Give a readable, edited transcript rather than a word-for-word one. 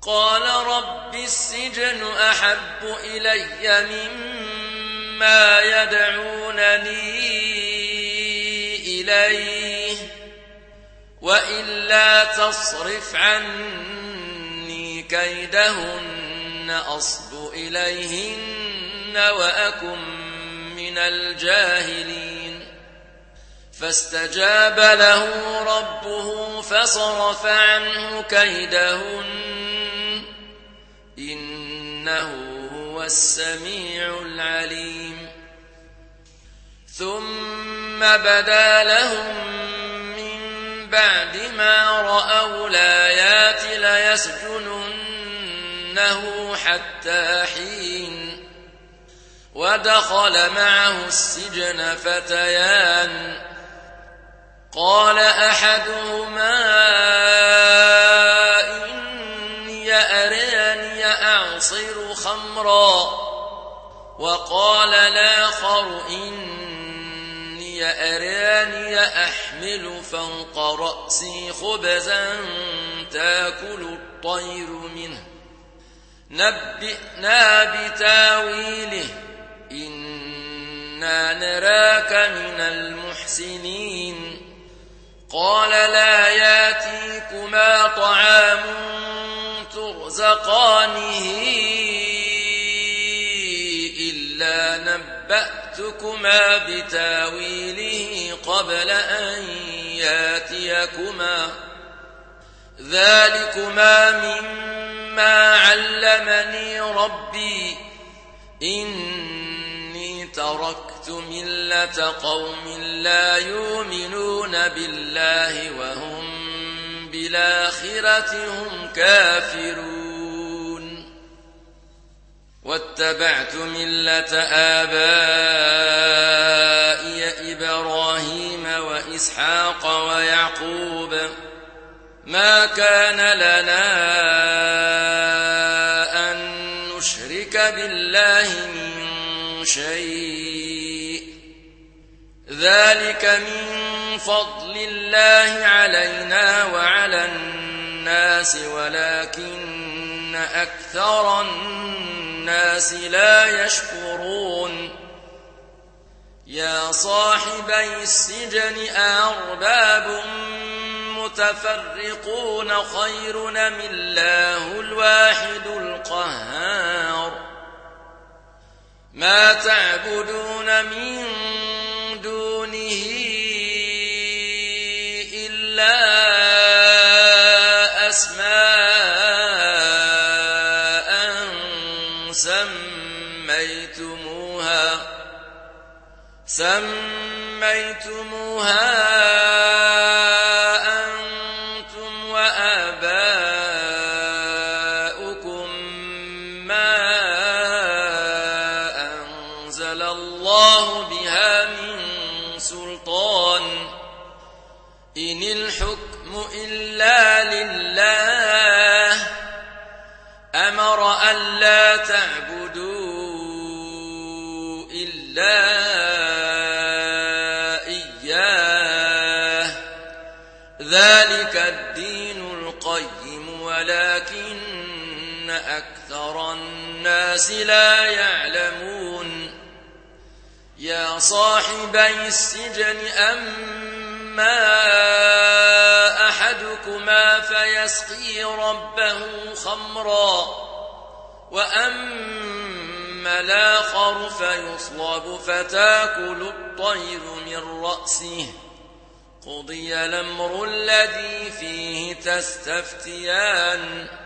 قال رب السجن أحب إلي مما يدعونني إليه وإلا تصرف عني كيدهن أصب إليهن وأكن من الجاهلين فاستجاب له ربه فصرف عنه كيدهن إنه هو السميع العليم ثم بدا لهم من بعد ما رأوا الآيات ليسجننه حتى حين ودخل معه السجن فتيان قال أحدهما إني أراني أعصر خمرا وقال الآخر إني أراني أحمل فوق رأسي خبزا تأكل الطير منه نبئنا بتاويله إنا نراك من المحسنين قال لا ياتيكما طعام ترزقانه إلا نبأتكما بتاويله قبل أن ياتيكما ذلكما مما علمني ربي إني تركت ملة قوم لا يؤمنون بالله وهم بالآخرة هم كافرون واتبعت ملة آبائي إبراهيم وإسحاق ويعقوب ما كان لنا أن نشرك بالله من شيء ذلك من فضل الله علينا وعلى الناس ولكن أكثر الناس لا يشكرون يا صاحبي السجن أأرباب متفرقون خير أم الله الواحد القهار ما تعبدون من دونه إلا أسماء سميتموها أنتم وآباؤكم ما أنزل الله بها من سلطان إن الحكم إلا لله أمر ألا تعبدوا إلا إياه ذلك الدين القيم ولكن أكثر الناس لا يعلمون يا صاحبي السجن أما أحدكما فيسقي ربه خمرا وأما الآخر فيصلب فتأكل الطير من رأسه قضي الأمر الذي فيه تستفتيان